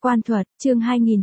Quan thuật, chương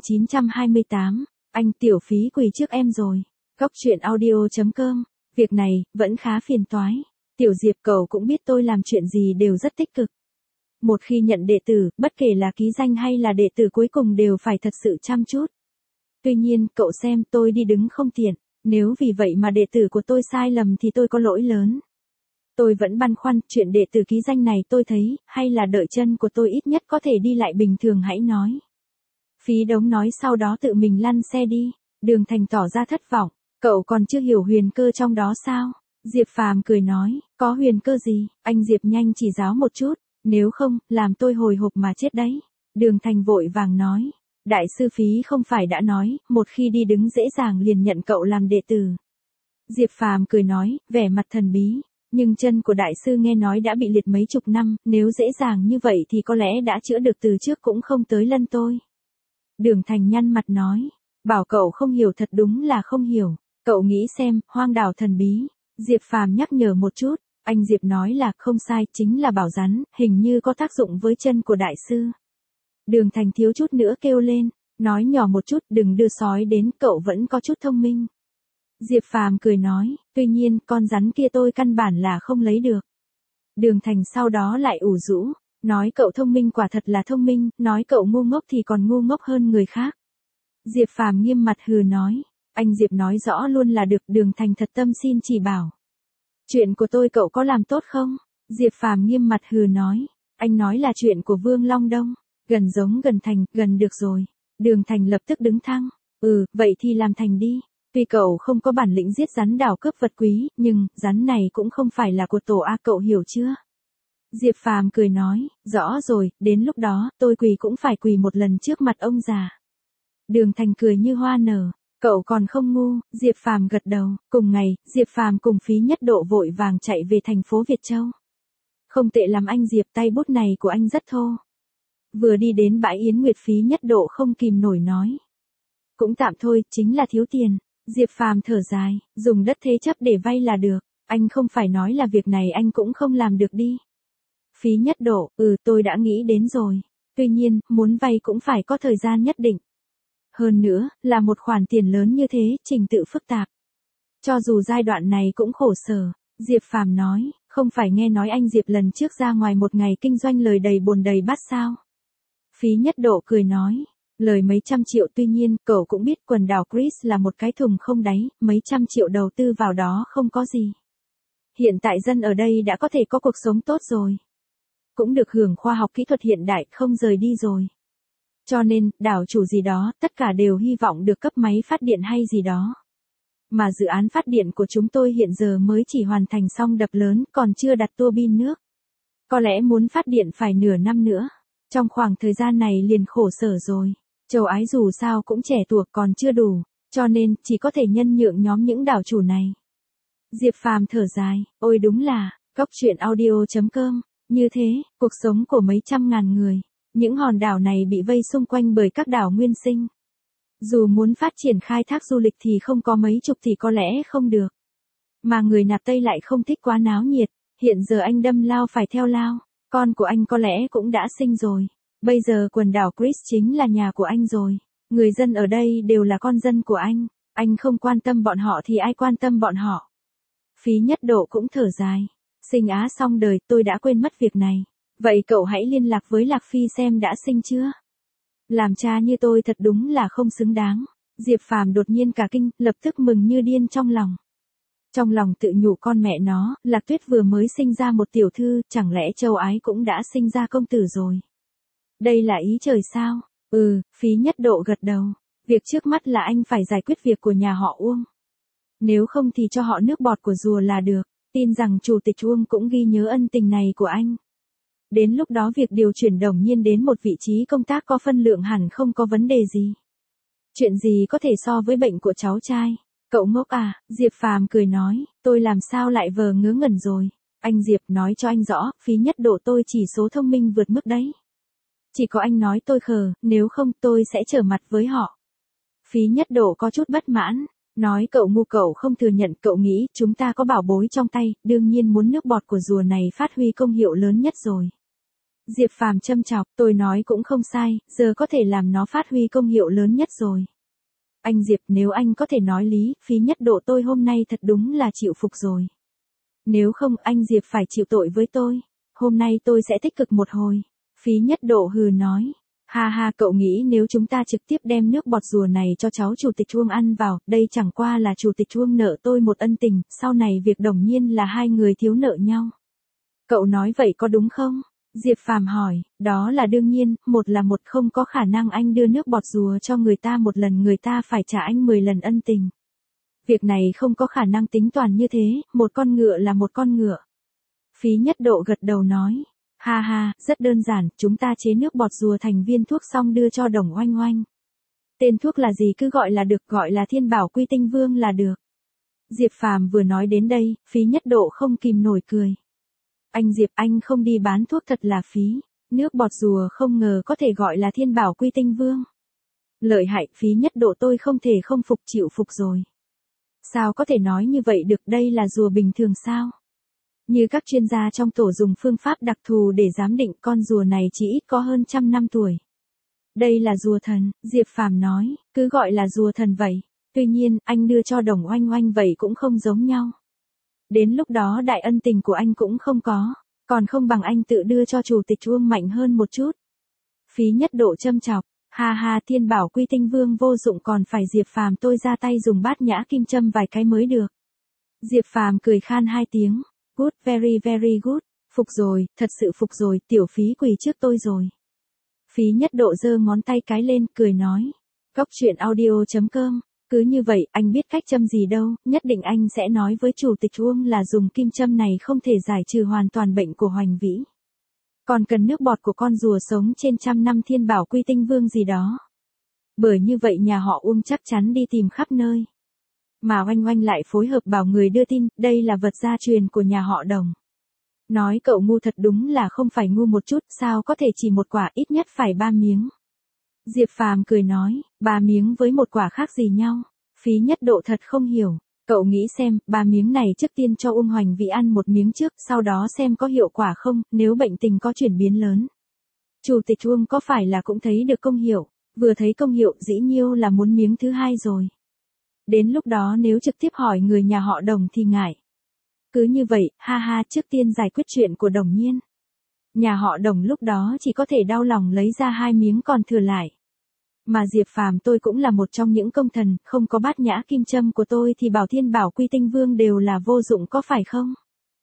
2928, anh tiểu phí quỳ trước em rồi. Góc truyện audio.com, việc này, vẫn khá phiền toái. Tiểu Diệp cậu cũng biết tôi làm chuyện gì đều rất tích cực. Một khi nhận đệ tử, bất kể là ký danh hay là đệ tử cuối cùng đều phải thật sự chăm chút. Tuy nhiên, cậu xem tôi đi đứng không tiện, nếu vì vậy mà đệ tử của tôi sai lầm thì tôi có lỗi lớn. Tôi vẫn băn khoăn, chuyện đệ tử ký danh này tôi thấy, hay là đợi chân của tôi ít nhất có thể đi lại bình thường hãy nói. Phí Đống nói sau đó tự mình lăn xe đi. Đường Thành tỏ ra thất vọng, cậu còn chưa hiểu huyền cơ trong đó sao? Diệp Phàm cười nói, có huyền cơ gì, anh Diệp nhanh chỉ giáo một chút, nếu không, làm tôi hồi hộp mà chết đấy. Đường Thành vội vàng nói, đại sư Phí không phải đã nói, một khi đi đứng dễ dàng liền nhận cậu làm đệ tử. Diệp Phàm cười nói, vẻ mặt thần bí. Nhưng chân của đại sư nghe nói đã bị liệt mấy chục năm, nếu dễ dàng như vậy thì có lẽ đã chữa được từ trước cũng không tới lân tôi. Đường Thành nhăn mặt nói, bảo cậu không hiểu thật đúng là không hiểu, cậu nghĩ xem, hoang đảo thần bí. Diệp Phàm nhắc nhở một chút, anh Diệp nói là không sai, chính là bảo rắn, hình như có tác dụng với chân của đại sư. Đường Thành thiếu chút nữa kêu lên, nói nhỏ một chút, đừng đưa sói đến, cậu vẫn có chút thông minh. Diệp Phàm cười nói, tuy nhiên con rắn kia tôi căn bản là không lấy được. Đường Thành sau đó lại ủ rũ, nói cậu thông minh quả thật là thông minh, nói cậu ngu ngốc thì còn ngu ngốc hơn người khác. Diệp Phàm nghiêm mặt hừ nói, anh Diệp nói rõ luôn là được. Đường Thành thật tâm xin chỉ bảo. Chuyện của tôi cậu có làm tốt không? Diệp Phàm nghiêm mặt hừ nói, anh nói là chuyện của Vương Long Đông, gần giống gần thành, gần được rồi. Đường Thành lập tức đứng thăng, vậy thì làm thành đi. Tuy cậu không có bản lĩnh giết rắn đảo cướp vật quý, nhưng, rắn này cũng không phải là của tổ A, cậu hiểu chưa? Diệp Phàm cười nói, rõ rồi, đến lúc đó, tôi quỳ cũng phải quỳ một lần trước mặt ông già. Đường Thành cười như hoa nở, cậu còn không ngu. Diệp Phàm gật đầu. Cùng ngày, Diệp Phàm cùng Phí Nhất Độ vội vàng chạy về thành phố Việt Châu. Không tệ lắm anh Diệp, tay bút này của anh rất thô. Vừa đi đến bãi Yến Nguyệt, Phí Nhất Độ không kìm nổi nói. Cũng tạm thôi, chính là thiếu tiền. Diệp Phàm thở dài, dùng đất thế chấp để vay là được, anh không phải nói là việc này anh cũng không làm được đi. Phí Nhất Độ, tôi đã nghĩ đến rồi. Tuy nhiên, muốn vay cũng phải có thời gian nhất định. Hơn nữa, là một khoản tiền lớn như thế, trình tự phức tạp. Cho dù giai đoạn này cũng khổ sở, Diệp Phàm nói, không phải nghe nói anh Diệp lần trước ra ngoài một ngày kinh doanh lời đầy bồn đầy bát sao? Phí Nhất Độ cười nói. Lời mấy trăm triệu, tuy nhiên, cậu cũng biết quần đảo Chris là một cái thùng không đáy, mấy trăm triệu đầu tư vào đó không có gì. Hiện tại dân ở đây đã có thể có cuộc sống tốt rồi. Cũng được hưởng khoa học kỹ thuật hiện đại, không rời đi rồi. Cho nên, đảo chủ gì đó, tất cả đều hy vọng được cấp máy phát điện hay gì đó. Mà dự án phát điện của chúng tôi hiện giờ mới chỉ hoàn thành xong đập lớn, còn chưa đặt tua bin nước. Có lẽ muốn phát điện phải nửa năm nữa. Trong khoảng thời gian này liền khổ sở rồi. Châu Ái dù sao cũng trẻ tuổi còn chưa đủ, cho nên chỉ có thể nhân nhượng nhóm những đảo chủ này. Diệp Phàm thở dài, ôi đúng là, góc truyện audio.com, như thế, cuộc sống của mấy trăm ngàn người, những hòn đảo này bị vây xung quanh bởi các đảo nguyên sinh. Dù muốn phát triển khai thác du lịch thì không có mấy chục thì có lẽ không được. Mà người nạp Tây lại không thích quá náo nhiệt, hiện giờ anh đâm lao phải theo lao, con của anh có lẽ cũng đã sinh rồi. Bây giờ quần đảo Chris chính là nhà của anh rồi. Người dân ở đây đều là con dân của anh không quan tâm bọn họ thì ai quan tâm bọn họ. Phí Nhất Độ cũng thở dài. Sinh á xong đời, tôi đã quên mất việc này. Vậy cậu hãy liên lạc với Lạc Phi xem đã sinh chưa? Làm cha như tôi thật đúng là không xứng đáng. Diệp Phàm đột nhiên cả kinh, lập tức mừng như điên trong lòng. Trong lòng tự nhủ con mẹ nó, Lạc Tuyết vừa mới sinh ra một tiểu thư, chẳng lẽ Châu Ái cũng đã sinh ra công tử rồi? Đây là ý trời sao? Phí Nhất Độ gật đầu. Việc trước mắt là anh phải giải quyết việc của nhà họ Uông. Nếu không thì cho họ nước bọt của rùa là được. Tin rằng chủ tịch Uông cũng ghi nhớ ân tình này của anh. Đến lúc đó việc điều chuyển Đồng Nhiên đến một vị trí công tác có phân lượng hẳn không có vấn đề gì. Chuyện gì có thể so với bệnh của cháu trai? Cậu ngốc à? Diệp Phàm cười nói, tôi làm sao lại vờ ngớ ngẩn rồi. Anh Diệp nói cho anh rõ, Phí Nhất Độ tôi chỉ số thông minh vượt mức đấy. Chỉ có anh nói tôi khờ, nếu không tôi sẽ trở mặt với họ. Phí Nhất Độ có chút bất mãn, nói cậu ngu, cậu không thừa nhận, cậu nghĩ chúng ta có bảo bối trong tay, đương nhiên muốn nước bọt của rùa này phát huy công hiệu lớn nhất rồi. Diệp Phàm châm chọc, tôi nói cũng không sai, giờ có thể làm nó phát huy công hiệu lớn nhất rồi. Anh Diệp, nếu anh có thể nói lý, Phí Nhất Độ tôi hôm nay thật đúng là chịu phục rồi. Nếu không, anh Diệp phải chịu tội với tôi. Hôm nay tôi sẽ tích cực một hồi. Phí Nhất Độ hừ nói. Ha ha, cậu nghĩ nếu chúng ta trực tiếp đem nước bọt rùa này cho cháu chủ tịch Uông ăn vào, đây chẳng qua là chủ tịch Uông nợ tôi một ân tình, sau này việc Đồng Nhiên là hai người thiếu nợ nhau. Cậu nói vậy có đúng không? Diệp Phàm hỏi, đó là đương nhiên, một là một, không có khả năng anh đưa nước bọt rùa cho người ta một lần người ta phải trả anh 10 lần ân tình. Việc này không có khả năng tính toán như thế, một con ngựa là một con ngựa. Phí Nhất Độ gật đầu nói, ha ha, rất đơn giản, chúng ta chế nước bọt rùa thành viên thuốc xong đưa cho Đồng Oanh Oanh. Tên thuốc là gì cứ gọi là được, gọi là Thiên Bảo Quy Tinh Vương là được. Diệp Phàm vừa nói đến đây, Phí Nhất Độ không kìm nổi cười. Anh Diệp, anh không đi bán thuốc thật là phí. Nước bọt rùa không ngờ có thể gọi là Thiên Bảo Quy Tinh Vương. Lợi hại, Phí Nhất Độ tôi không thể không phục, chịu phục rồi. Sao có thể nói như vậy được, đây là rùa bình thường sao? Như các chuyên gia trong tổ dùng phương pháp đặc thù để giám định, con rùa này chỉ ít có hơn 100 năm tuổi. Đây là rùa thần, Diệp Phàm nói, cứ gọi là rùa thần vậy. Tuy nhiên, anh đưa cho Đồng Oanh Oanh vậy cũng không giống nhau. Đến lúc đó đại ân tình của anh cũng không có, còn không bằng anh tự đưa cho chủ tịch Uông mạnh hơn một chút. Phí Nhất Độ châm chọc, ha ha, Thiên Bảo Quy Tinh Vương vô dụng, còn phải Diệp Phàm tôi ra tay dùng bát nhã kim châm vài cái mới được. Diệp Phàm cười khan hai tiếng, good, very very good, phục rồi, thật sự phục rồi, tiểu Phí quỳ trước tôi rồi. Phí Nhất Độ giơ ngón tay cái lên, cười nói, Cóc Truyện Audio.com. Cứ như vậy, anh biết cách châm gì đâu, nhất định anh sẽ nói với chủ tịch Uông là dùng kim châm này không thể giải trừ hoàn toàn bệnh của Hoành Vĩ. Còn cần nước bọt của con rùa sống trên 100 năm Thiên Bảo Quy Tinh Vương gì đó. Bởi như vậy nhà họ Uông chắc chắn đi tìm khắp nơi. Mà Oanh Oanh lại phối hợp bảo người đưa tin, đây là vật gia truyền của nhà họ Đồng. Nói cậu ngu thật đúng là không phải ngu một chút, sao có thể chỉ một quả, ít nhất phải 3 miếng. Diệp Phàm cười nói, 3 miếng với một quả khác gì nhau? Phí Nhất Độ thật không hiểu, cậu nghĩ xem, 3 miếng này trước tiên cho Uông Hoành Vĩ ăn một miếng trước, sau đó xem có hiệu quả không, nếu bệnh tình có chuyển biến lớn. Chủ tịch Uông có phải là cũng thấy được công hiệu, vừa thấy công hiệu dĩ nhiêu là muốn miếng thứ hai rồi. Đến lúc đó nếu trực tiếp hỏi người nhà họ Đồng thì ngại. Cứ như vậy, ha ha, trước tiên giải quyết chuyện của Đồng Nhiên. Nhà họ Đồng lúc đó chỉ có thể đau lòng lấy ra 2 miếng còn thừa lại. Mà Diệp Phàm tôi cũng là một trong những công thần, không có bát nhã kim châm của tôi thì bảo Thiên Bảo Quy Tinh Vương đều là vô dụng có phải không?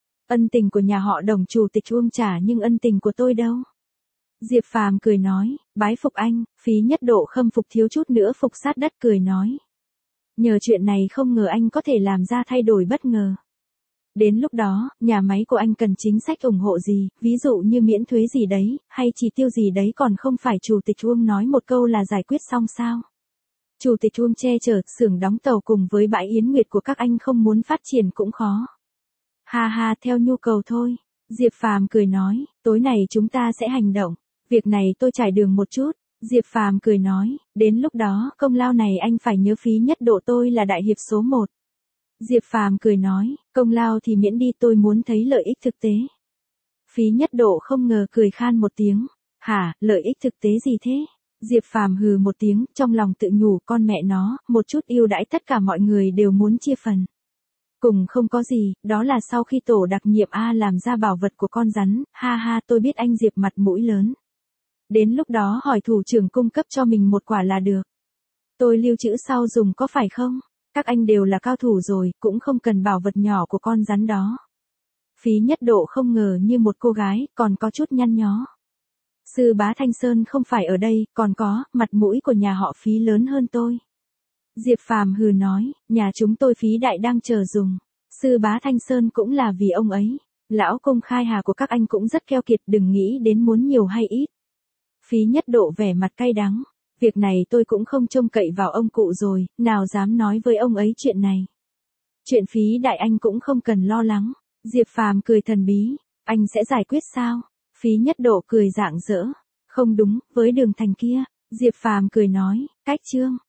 Ân tình của nhà họ Đồng chủ tịch Uông trả nhưng ân tình của tôi đâu? Diệp Phàm cười nói, bái phục anh, Phí Nhất Độ khâm phục thiếu chút nữa phục sát đất cười nói. Nhờ chuyện này không ngờ anh có thể làm ra thay đổi bất ngờ. Đến lúc đó, nhà máy của anh cần chính sách ủng hộ gì, ví dụ như miễn thuế gì đấy, hay chỉ tiêu gì đấy còn không phải chủ tịch Uông nói một câu là giải quyết xong sao? Chủ tịch Uông che chở, xưởng đóng tàu cùng với bãi Yến Nguyệt của các anh không muốn phát triển cũng khó. Ha ha, theo nhu cầu thôi. Diệp Phàm cười nói, tối nay chúng ta sẽ hành động. Việc này tôi trải đường một chút. Diệp Phàm cười nói, đến lúc đó công lao này anh phải nhớ Phí Nhất Độ tôi là đại hiệp số 1. Diệp Phàm cười nói, công lao thì miễn đi, tôi muốn thấy lợi ích thực tế. Phí Nhất Độ không ngờ cười khan một tiếng, hả, lợi ích thực tế gì thế? Diệp Phàm hừ một tiếng, trong lòng tự nhủ, con mẹ nó, một chút ưu đãi tất cả mọi người đều muốn chia phần. Cùng không có gì, đó là sau khi tổ đặc nhiệm A làm ra bảo vật của con rắn, ha ha, tôi biết anh Diệp mặt mũi lớn. Đến lúc đó hỏi thủ trưởng cung cấp cho mình một quả là được. Tôi lưu trữ sau dùng có phải không? Các anh đều là cao thủ rồi, cũng không cần bảo vật nhỏ của con rắn đó. Phí Nhất Độ không ngờ như một cô gái, còn có chút nhăn nhó. Sư bá Thanh Sơn không phải ở đây, còn có, mặt mũi của nhà họ Phí lớn hơn tôi. Diệp Phàm hừ nói, nhà chúng tôi Phí đại đang chờ dùng. Sư bá Thanh Sơn cũng là vì ông ấy. Lão công khai hà của các anh cũng rất keo kiệt, đừng nghĩ đến muốn nhiều hay ít. Phí Nhất Độ vẻ mặt cay đắng. Việc này tôi cũng không trông cậy vào ông cụ rồi, nào dám nói với ông ấy chuyện này. Chuyện Phí đại anh cũng không cần lo lắng. Diệp Phàm cười thần bí, anh sẽ giải quyết sao? Phí Nhất Độ cười rạng rỡ. Không đúng, với Đường Thành kia. Diệp Phàm cười nói, cách chương.